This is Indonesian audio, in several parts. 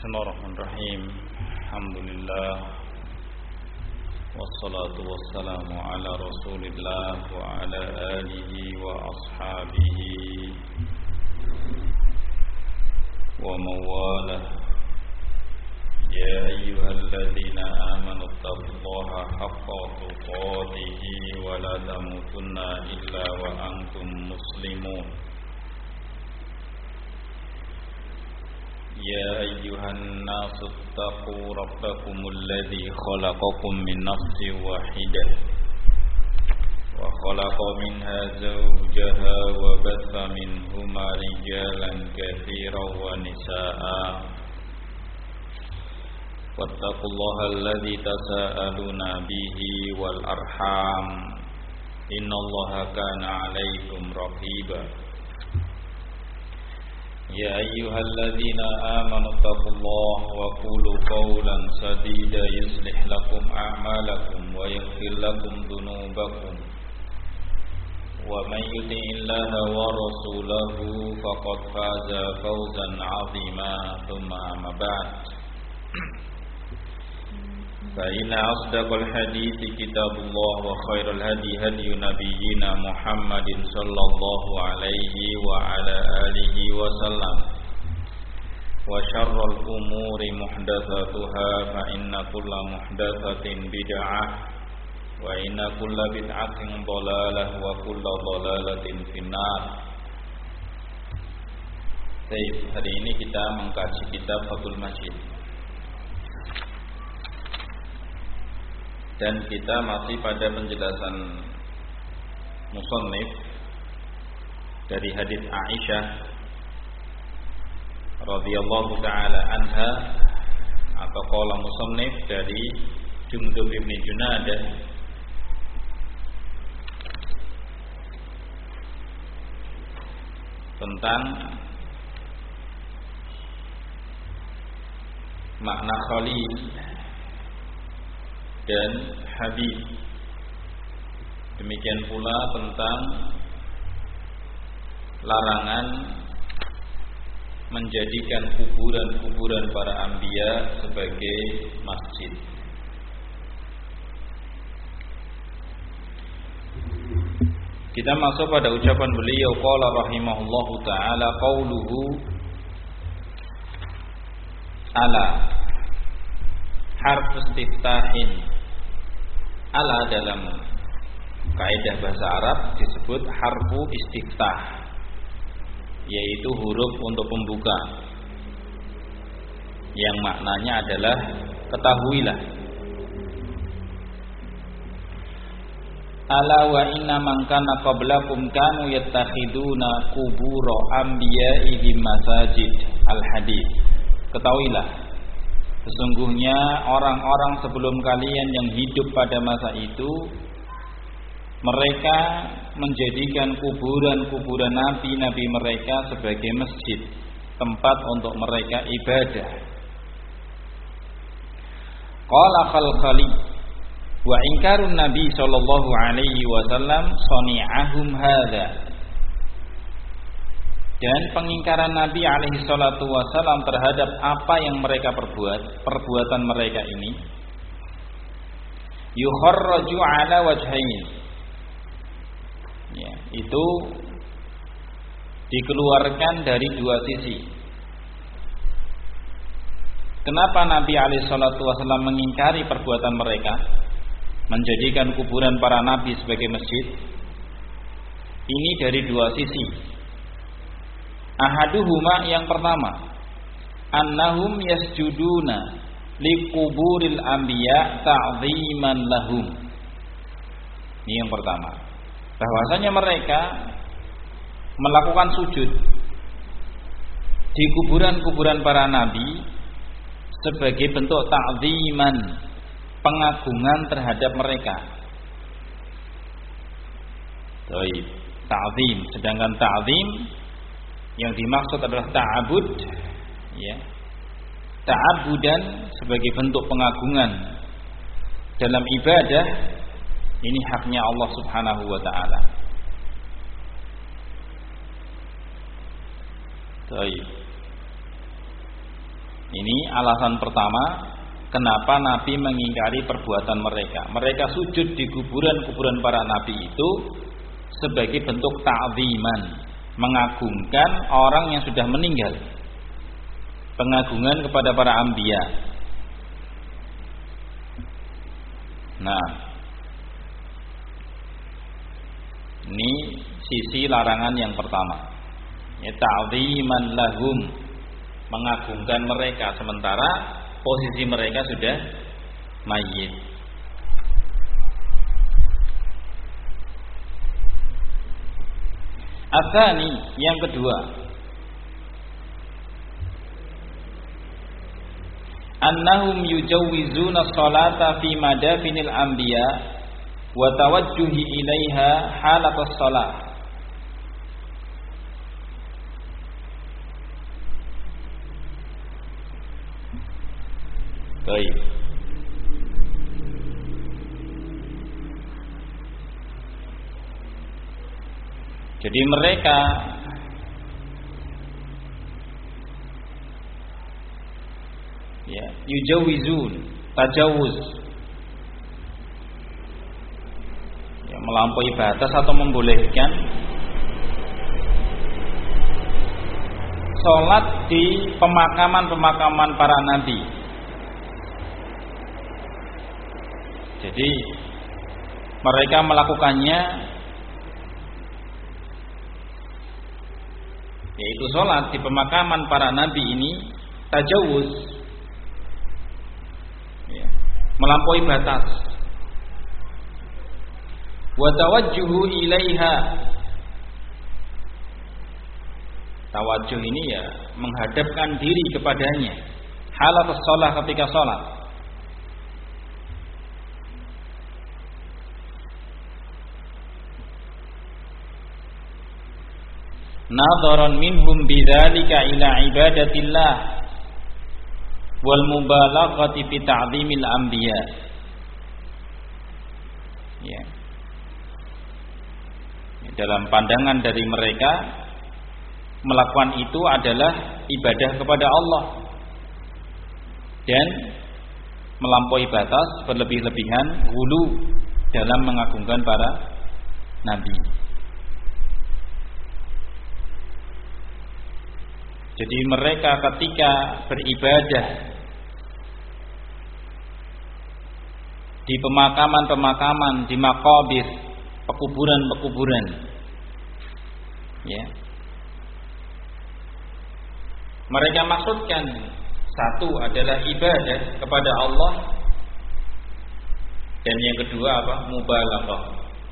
Bismillahirrahmanirrahim. Alhamdulillah. Wassalatu wassalamu ala Rasulillah wa ala alihi wa ashabihi wa mawalah. Ya ayyuhalladzina amanu taqullaha haqqa tuqatih wa la tamutunna illa wa antum muslimun. Ya ayyuhan nasu taqu rabbakumul ladzi khalaqakum min nafsin wahidah wa khalaqa minha zawjaha wa batha minhuma rijalan katsiran wa nisaa'a wattaqullaha alladzi tasaaluna bihi wal arham innallaha kana 'alaikum raqiba. Ya ayyuhalladzina amanu taqullaha wa qulu qawlan sadida yuslih lakum a'malakum wa yaghfir lakum dhunubakum wa man yuti'illaha wa rasulahu faqad faza fawzan 'azima thumma amma ba'd fa inna asdaqal hadithi kitabullah wa khairal hadi hadi nabiyyina Muhammadin sallallahu alaihi wa ala alihi wa sallam wa syarrul umuri muhdatsatuha fa inna kulla muhdatsatin bid'ah wa inna kulla bid'atin dhalalah wa kulla dhalalatin finnar. Baik, hari ini kita mengkaji kitab Fathul Majid. Dan kita masih pada penjelasan musannif dari hadis Aisyah radhiyallahu taala anha, atau qala musannif dari Jundub bin Junadah tentang makna khalil dan Habib. Demikian pula tentang larangan menjadikan kuburan-kuburan para anbiya sebagai masjid. Kita masuk pada ucapan beliau, qala rahimahullahu taala, qauluhu ala harf istiftahin. Ala dalam kaidah bahasa Arab disebut harfu istiftah, yaitu huruf untuk pembuka, yang maknanya adalah ketahuilah. Ala wa inna man kana qablakum kanu yattakhiduna qubura anbiya'ihim masajid. Al-hadits. Ketahuilah, sesungguhnya orang-orang sebelum kalian yang hidup pada masa itu, mereka menjadikan kuburan-kuburan nabi-nabi mereka sebagai masjid, tempat untuk mereka ibadah. Qala Khalkhali wa inkarun nabi sallallahu alaihi wasallam sani'ahum hadza. Dan pengingkaran Nabi alaihi salatu wasallam terhadap apa yang mereka perbuat, perbuatan mereka ini, yukharraju ala wajhain, ya, itu dikeluarkan dari dua sisi. Kenapa Nabi alaihi salatu wasallam mengingkari perbuatan mereka, menjadikan kuburan para nabi sebagai masjid? Ini dari dua sisi. Ahaduhuma, yang pertama, annahum yasjuduna liquburil anbiya ta'ziman lahum. Ini yang pertama, bahwasanya mereka melakukan sujud di kuburan-kuburan para nabi sebagai bentuk ta'ziman, pengagungan terhadap mereka. Baik, ta'zim. Sedangkan ta'zim yang dimaksud adalah ta'abud, ya, ta'abudan sebagai bentuk pengagungan dalam ibadah. Ini haknya Allah subhanahu wa ta'ala. Baik. Ini alasan pertama kenapa Nabi mengingkari perbuatan mereka. Mereka sujud di kuburan-kuburan para nabi itu sebagai bentuk ta'ziman, mengagungkan orang yang sudah meninggal. Pengagungan kepada para anbiya. Nah, ini sisi larangan yang pertama. Ya, ta'ziman lahum, mengagungkan mereka sementara posisi mereka sudah mayit. Atsani, yang kedua, annahum yujawwizuna sholata fi madafinil anbiya wa tawajjuhi ilaiha halatas shalah. Baik. Jadi mereka ya, yujawizun, tajawuz, ya, melampaui batas atau membolehkan sholat di pemakaman-pemakaman para nabi. Jadi mereka melakukannya yaitu sholat di pemakaman para nabi ini tajawuz, ya, melampaui batas. Wa tawajjuhu ilaiha, tawajjuh ini ya menghadapkan diri kepadanya, halatus shalah, ketika sholat. Nadharan minhum bidzalika ila ibadatillah wal mubalaghati fi ta'zimil anbiya. Ya. Dalam pandangan dari mereka, melakukan itu adalah ibadah kepada Allah dan melampaui batas, berlebih-lebihan, ghulu dalam mengagungkan para nabi. Jadi mereka ketika beribadah di pemakaman-pemakaman, di maqabir, pekuburan-pekuburan, ya, mereka maksudkan satu adalah ibadah kepada Allah, dan yang kedua apa? Mubalaghah,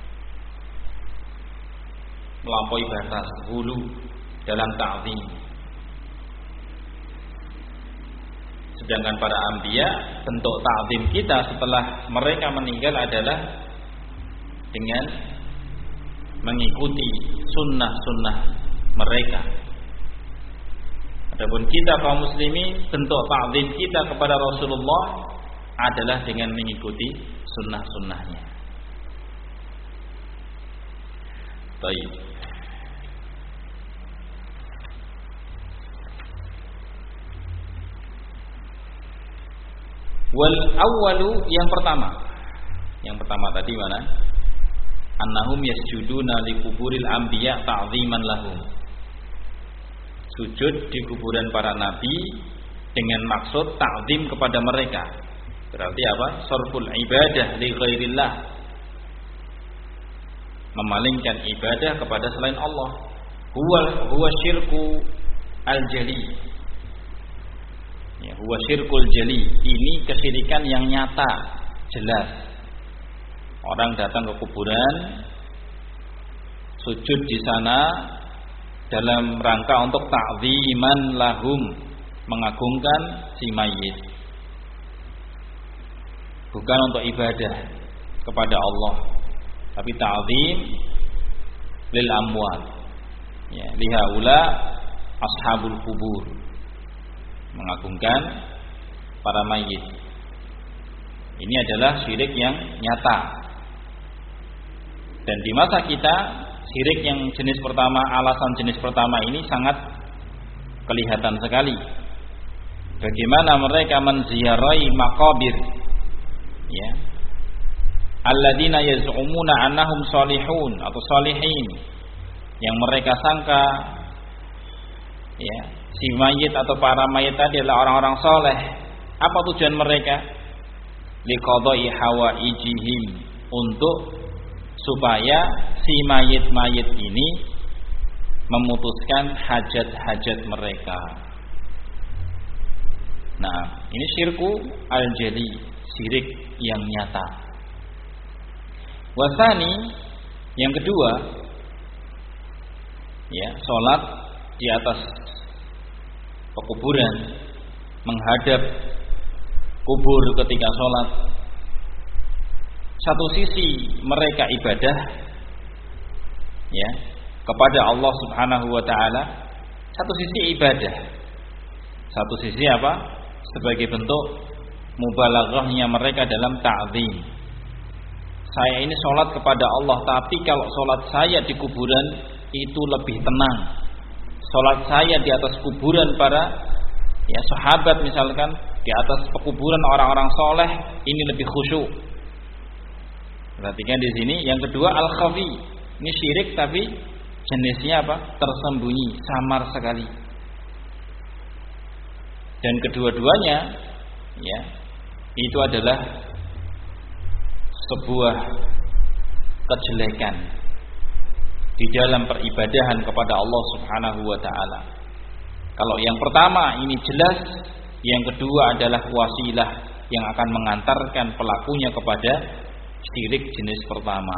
melampaui batas, hulu dalam ta'zim. Sedangkan para anbiya, bentuk ta'zim kita setelah mereka meninggal adalah dengan mengikuti sunnah-sunnah mereka. Adapun kita kaum muslimin, bentuk ta'zim kita kepada Rasulullah adalah dengan mengikuti sunnah-sunnahnya. Baik. Wal awwalu, yang pertama tadi mana? Annahum yasjuduna li kuburil anbiya ta'ziman lahum. Sujud di kuburan para nabi dengan maksud ta'zim kepada mereka. Berarti apa? Sarful ibadah li ghairillah, memalingkan ibadah kepada selain Allah. Huwa syirku al-jali. Ya, huwa syirkul jali. Ini kesyirikan yang nyata, jelas. Orang datang ke kuburan, sujud di sana dalam rangka untuk ta'ziman lahum, mengagungkan si mayit, bukan untuk ibadah kepada Allah, tapi ta'zim lil amwat. Ya, lihaula ashabul kubur, mengagungkan para mayit. Ini adalah syirik yang nyata. Dan di masa kita, syirik yang jenis pertama, alasan jenis pertama ini sangat kelihatan sekali. bagaimana mereka menziarahi maqabir, ya, alladzina yaz'umuna annahum salihun atau salihin, yang mereka sangka, ya, si mayit atau para mayit tadi adalah orang-orang soleh. Apa tujuan mereka? Liqadai hawaijihim, untuk supaya si mayit-mayit ini memutuskan hajat-hajat mereka. Nah, ini syirku al-jali, syirik yang nyata. Wasani, yang kedua, ya, salat di atas pekuburan, menghadap kubur ketika salat. Satu sisi mereka ibadah, ya, kepada Allah Subhanahu wa taala, satu sisi ibadah. Satu sisi apa? Sebagai bentuk mubalaghahnya mereka dalam ta'zim. Saya ini sholat kepada Allah, tapi kalau sholat saya di kuburan itu lebih tenang. Sholat saya di atas kuburan para, ya, sahabat misalkan, di atas pekuburan orang-orang soleh, ini lebih khusyuk. Perhatikan di sini. Yang kedua al-khafi. Ini syirik tapi jenisnya apa? Tersembunyi, samar sekali. Dan kedua-duanya, ya, itu adalah sebuah kejelekan di dalam peribadahan kepada Allah Subhanahu wa taala. Kalau yang pertama ini jelas, yang kedua adalah wasilah yang akan mengantarkan pelakunya kepada syirik jenis pertama.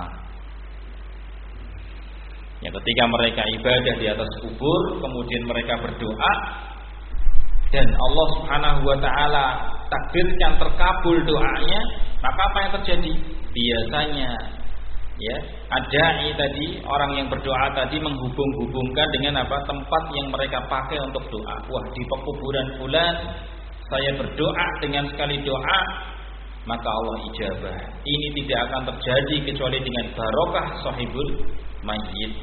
Ya, ketika mereka ibadah di atas kubur, kemudian mereka berdoa, dan Allah Subhanahu wa taala takdirkan terkabul doanya, maka apa yang terjadi? Biasanya, ya, adai tadi, orang yang berdoa tadi menghubung-hubungkan dengan apa? Tempat yang mereka pakai untuk doa. Wah, di pekuburan fulan saya berdoa, dengan sekali doa maka Allah ijabah. Ini tidak akan terjadi kecuali dengan barokah sahibul mayyit.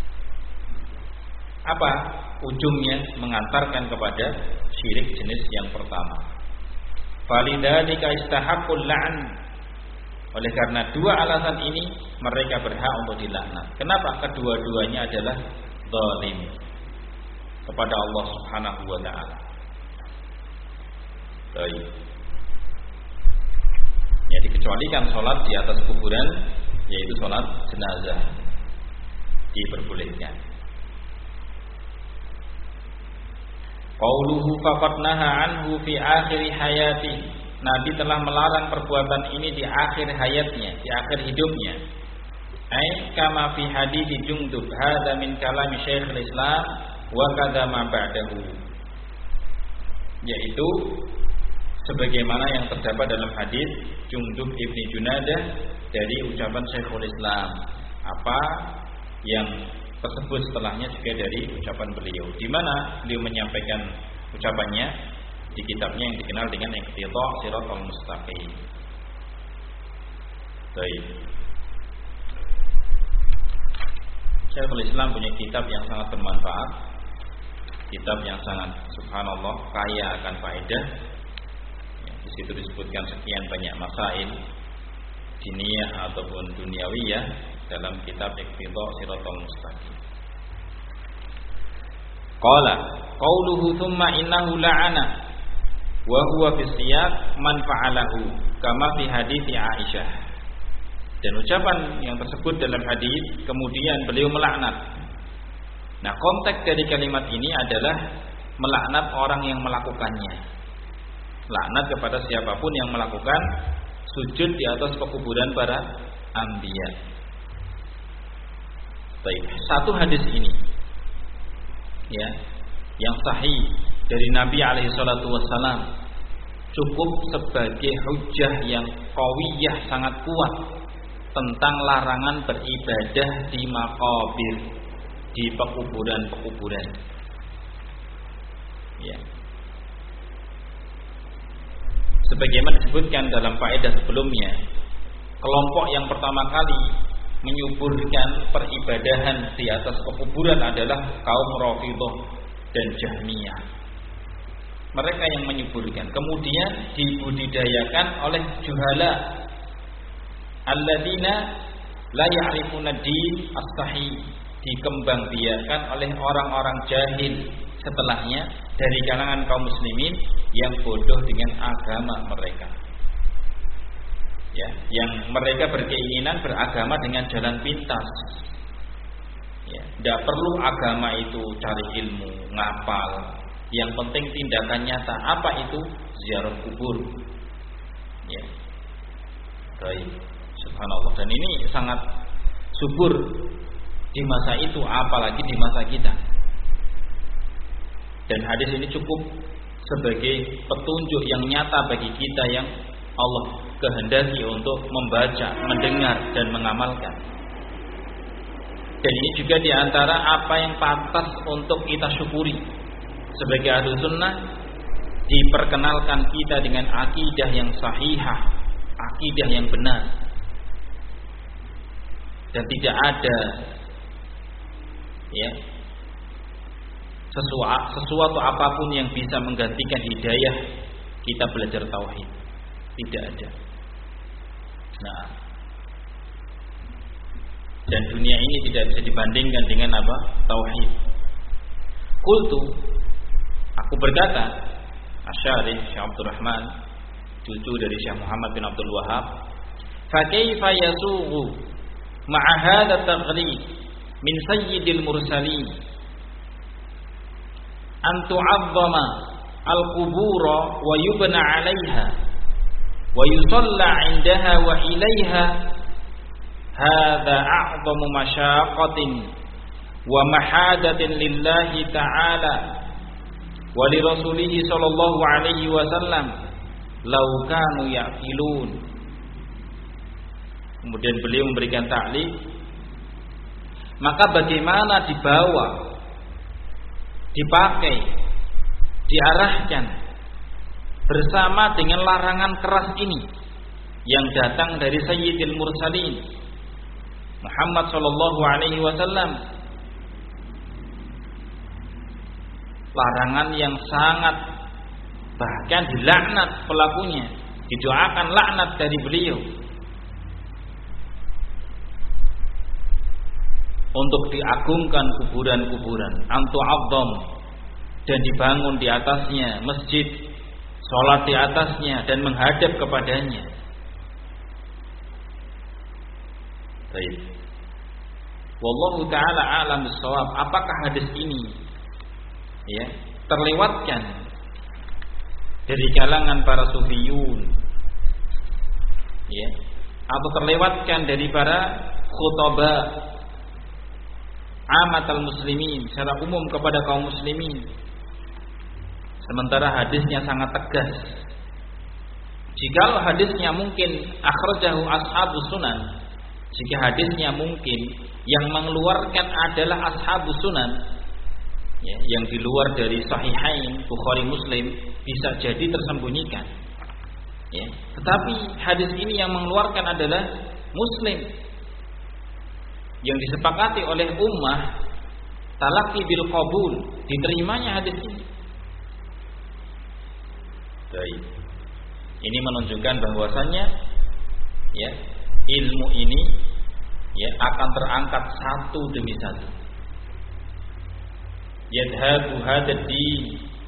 Apa ujungnya? Mengantarkan kepada syirik jenis yang pertama. Falidzalika istahaqqul la'n. Oleh karena dua alasan ini mereka berhak untuk dilaknat. Kenapa? Kedua-duanya adalah zalim kepada Allah Subhanahu wa taala. Baik. Ya, dikecualikan sholat di atas kuburan, yaitu sholat jenazah, diperbolehkan. Qauluhu faqad naha anhu fi akhir hayati. Nabi telah melarang perbuatan ini di akhir hayatnya, di akhir hidupnya. Ai kama fi hadits Jundub, hadza min kalami Syekhul Islam wa kadza ma ba'dahu. Yaitu sebagaimana yang terdapat dalam hadis Jundub ibni Junadah dari ucapan Syekhul Islam. Apa yang tersebut setelahnya juga dari ucapan beliau, di mana beliau menyampaikan ucapannya di kitabnya yang dikenal dengan Iqtida' Shiratal Mustaqim. Baik. Syekhul Islam punya kitab yang sangat bermanfaat, kitab yang sangat subhanallah kaya akan faedah. Di situ disebutkan sekian banyak masail diniyah ataupun duniawiyah dalam kitab Iqtida' Shiratal Mustaqim. Qala qauluhu thumma innahu la'ana wa huwa fi siyaq man fa'alahu kama fi hadits Aisyah. Dan ucapan yang tersebut dalam hadis kemudian beliau melaknat. Nah, konteks dari kalimat ini adalah melaknat orang yang melakukannya. Laknat kepada siapapun yang melakukan sujud di atas pekuburan para anbiya. Baik, satu hadis ini, ya, yang sahih dari Nabi alaihi salatu wassalam cukup sebagai hujjah yang qawiyah, sangat kuat tentang larangan beribadah di maqabir, di pekuburan-pekuburan. Ya. Sebagaimana disebutkan dalam faedah sebelumnya, kelompok yang pertama kali menyuburkan peribadahan di atas pekuburan adalah kaum Rafidhah dan Jahmiyah. mereka yang menyuburkan, kemudian dibudidayakan oleh juhala alladzina la ya'rifuna din as-sahih, dikembangbiakan oleh orang-orang jahil setelahnya dari kalangan kaum muslimin yang bodoh dengan agama mereka. Ya, yang mereka berkeinginan beragama dengan jalan pintas. Ya, tidak perlu agama itu cari ilmu, ngapal. Yang penting tindakan nyata. Apa itu? Ziarah kubur. Ya. Baik. Subhanallah. Dan ini sangat subur di masa itu, apalagi di masa kita. Dan hadis ini cukup sebagai petunjuk yang nyata bagi kita yang Allah kehendaki untuk membaca, mendengar dan mengamalkan. Dan ini juga diantara apa yang pantas untuk kita syukuri. Sebagai ahlu sunnah, diperkenalkan kita dengan akidah yang sahihah, akidah yang benar. Dan tidak ada ya sesuatu apapun yang bisa menggantikan hidayah kita belajar tauhid. Tidak ada. Nah, dan dunia ini tidak bisa dibandingkan dengan apa? Tauhid. Qultu, aku berkata, Asy-Syarih Syekh Abdul Rahman, cucu dari Syekh Muhammad bin Abdul Wahhab, fa kaifa yasughu ma'a hadha taghrib min sayyidil mursalin an tu'azzama al-qubura wa yubna 'alayha wa yusalla 'indaha wa ilayha, hadha a'zamu masyaqqatin wa mahadatin lillahi ta'ala wa li rasulih sallallahu alaihi wasallam law kanu ya'qilun. Kemudian beliau memberikan ta'liq, maka bagaimana dibawa, dipakai, diarahkan bersama dengan larangan keras ini yang datang dari Sayyidil Mursalin Muhammad sallallahu alaihi wasallam, larangan yang sangat, bahkan dilaknat pelakunya, didoakan laknat dari beliau untuk diagungkan kuburan-kuburan, antu'azzam, dan dibangun di atasnya masjid, sholat di atasnya dan menghadap kepadanya. Baik. Wallahu ta'ala a'lam bis-shawab. Apakah hadis ini ya terlewatkan dari kalangan para sufiyun, ya, atau terlewatkan dari para khutaba amatal muslimin, secara umum kepada kaum muslimin, sementara hadisnya sangat tegas. Jika hadisnya mungkin akhrajahu ashabus sunan, jika hadisnya mungkin yang mengeluarkan adalah ashabus sunan, ya, yang di luar dari sahihain Bukhari Muslim, bisa jadi tersembunyikan, ya. Tetapi hadis ini yang mengeluarkan adalah Muslim, yang disepakati oleh ummah talaqi bil qabul, diterimanya hadis ini. Baik. Ini menunjukkan bahwasannya ya ilmu ini ya akan terangkat satu demi satu. Yadhabu hadad din,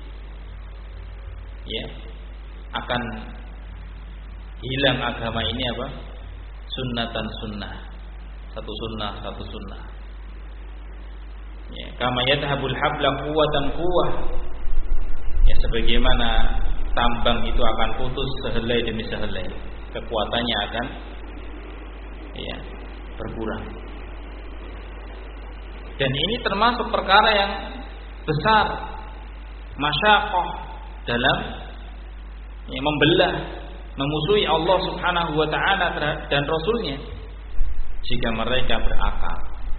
ya, akan hilang agama ini apa? Sunnatan sunnah, satu sunnah. Ya, kama yadhabul habla quwwatan quwwah, ya, sebagaimana tambang itu akan putus sehelai demi sehelai, kekuatannya akan ya berkurang. Dan ini termasuk perkara yang besar, masyaqqah dalam ya, membelah, memusuhi Allah Subhanahu wa taala dan Rasulnya jika mereka berakal.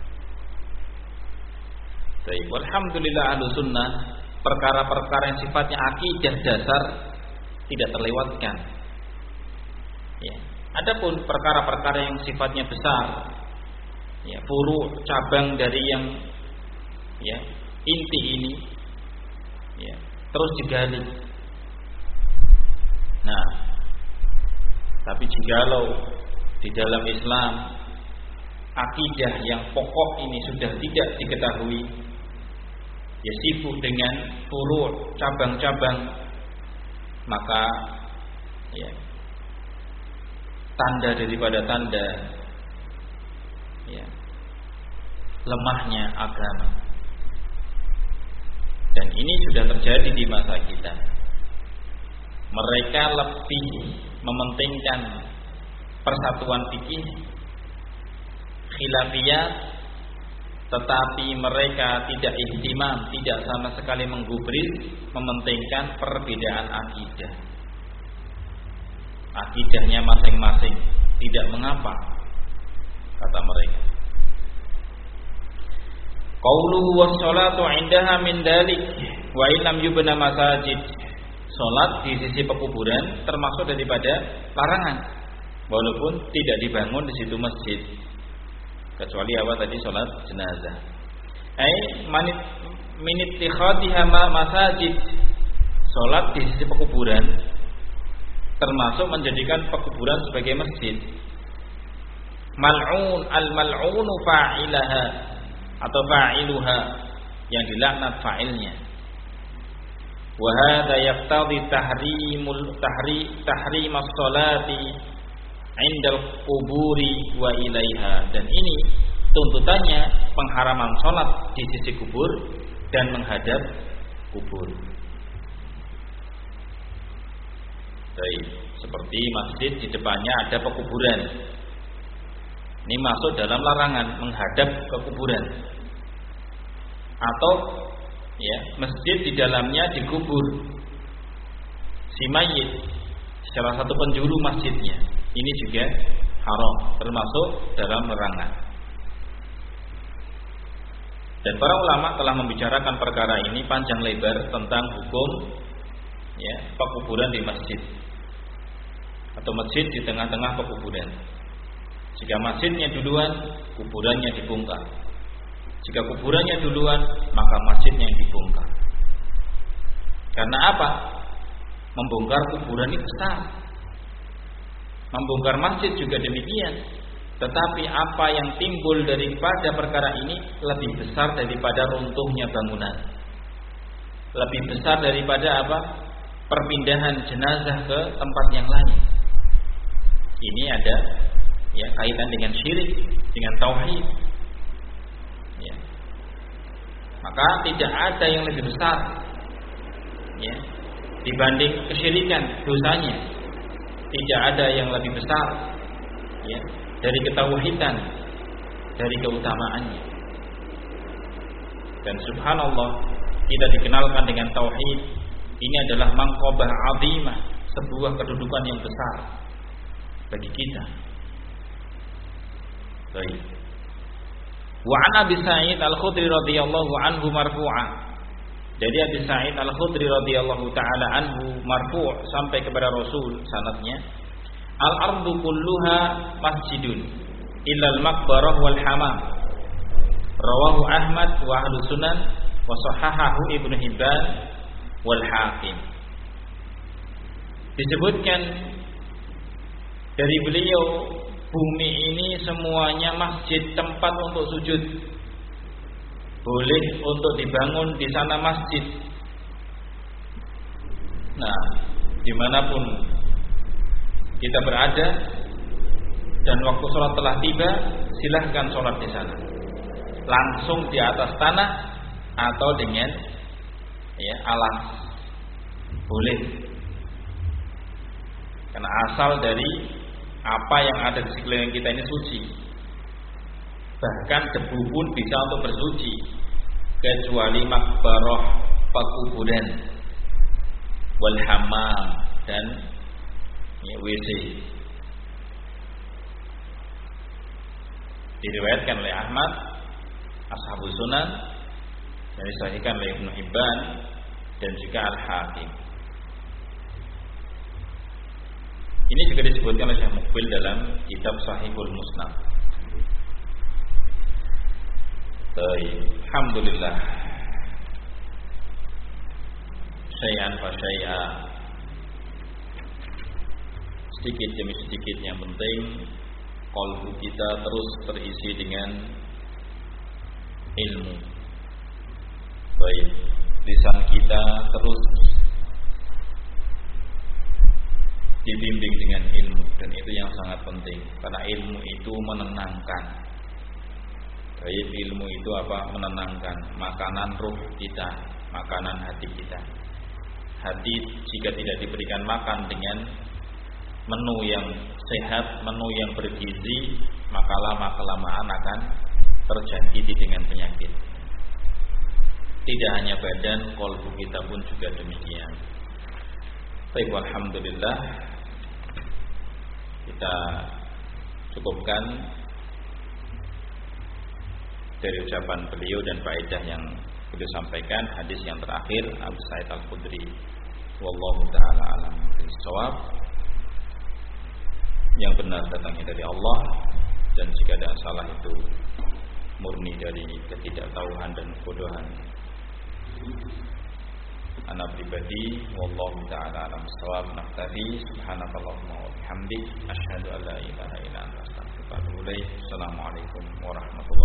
Baik, alhamdulillah ahlu sunnah, perkara-perkara yang sifatnya akidah dasar tidak terlewatkan. Ya. Adapun perkara-perkara yang sifatnya besar, ya, furu' cabang dari yang ya inti ini, ya, terus digali Nah, tapi jikalau di dalam Islam akidah yang pokok ini sudah tidak diketahui, ya sibuk dengan furu', cabang-cabang, maka ya tanda daripada tanda ya lemahnya agama. Dan ini sudah terjadi di masa kita. Mereka lebih mementingkan persatuan fikih, khilafiyah, tetapi mereka tidak ihtimam, tidak sama sekali menggubris, mementingkan perbedaan akidah. Akidahnya masing-masing, tidak mengapa, kata mereka. Qauluhu was-salatu 'indaha min dalik wa illam yubna masajid. Salat di sisi pekuburan termasuk daripada larangan, walaupun tidak dibangun di situ masjid. Kecuali apa tadi, salat jenazah. Min ittikhadhiha masajid. Salat di sisi pekuburan termasuk menjadikan pekuburan sebagai masjid. Mal'un al-mal'unu fa'ilaha atau fa'iluha, yang dilaknat fa'ilnya. Wa hadza yaqtadi tahrim as-salati 'inda al-quburi wa ilaiha. Dan ini tuntutannya pengharaman salat di sisi kubur dan menghadap kubur. Baik, seperti masjid di depannya ada pekuburan. Ini masuk dalam larangan menghadap ke kuburan. Atau ya, masjid di dalamnya dikubur si mayit, salah satu penjuru masjidnya. Ini juga haram, termasuk dalam larangan. Dan para ulama telah membicarakan perkara ini panjang lebar tentang hukum ya pekuburan di masjid atau masjid di tengah-tengah pekuburan. Jika masjidnya duluan, kuburannya dibongkar. Jika kuburannya duluan, maka masjidnya yang dibongkar. Karena apa? Membongkar kuburan ini besar. Membongkar masjid juga demikian. Tetapi apa yang timbul daripada perkara ini lebih besar daripada runtuhnya bangunan. Lebih besar daripada apa? Perpindahan jenazah ke tempat yang lain. Ini ada ya kaitan dengan syirik, dengan tauhid. Ya. Maka tidak ada yang lebih besar ya dibanding kesyirikan dosanya. Tidak ada yang lebih besar ya dari ketauhidan, dari keutamaannya. Dan subhanallah, kita dikenalkan dengan tauhid. Ini adalah manqabah azimah, sebuah kedudukan yang besar bagi kita. Baik. Wa an Abi Sa'id Al-Khudri radhiyallahu anhu marfu'an. Dari Abi Sa'id Al-Khudri radhiyallahu taala anhu marfu' sampai kepada Rasul sanadnya, al-ardu kulluha masjidun illa al-maqbarah wal hamam. Rawahu Ahmad wa Ahlus Sunan wa sahahahu Ibnu Hibban wal Hakim. Disebutkan dari beliau, bumi ini semuanya masjid, tempat untuk sujud. Boleh untuk dibangun di sana masjid. Nah, dimanapun kita berada dan waktu sholat telah tiba, silahkan sholat di sana. Langsung di atas tanah atau dengan ya alas, boleh. Karena asal dari apa yang ada di sekeliling kita ini suci. Bahkan debu pun bisa untuk bersuci, kecuali makbarah, pekuburan, wal hammam, dan ya, WC. Diriwayatkan oleh Ahmad, Ashabus Sunan, dan disahihkan oleh Ibnu Hibban dan juga Al-Hakim. Ini juga disebutkan oleh Syekh Muqbil dalam kitab Sahihul Musnad. Baik, alhamdulillah. Syai'an fa syai'a. sedikit demi sedikit. Yang penting qalbu kita terus terisi dengan ilmu. Baik, lisan kita terus dibimbing dengan ilmu, dan itu yang sangat penting karena ilmu itu menenangkan. Baik, ilmu itu apa? Menenangkan, makanan ruh kita, makanan hati kita. Hati jika tidak diberikan makan dengan menu yang sehat, menu yang bergizi, maka lama-kelamaan akan terjangkiti dengan penyakit. Tidak hanya badan, qalbu kita pun juga demikian. Baik, alhamdulillah, kita cukupkan dari ucapan beliau dan faedah yang beliau sampaikan. Hadis yang terakhir Abu Sa'id Al-Khudri, wallahu ta'ala alam bis-shawab. Yang benar datangnya dari Allah, dan jika ada salah itu murni dari ketidaktahuan dan kebodohan ana pribadi. Wallahu ta'ala alam bis-shawab. Naktafi, subhanakallahumma wa bihamdik, asyhadu an la ilaha illa anta, astaghfiruka wa atubu ilaik. Assalamualaikum warahmatullahi wabarakatuh.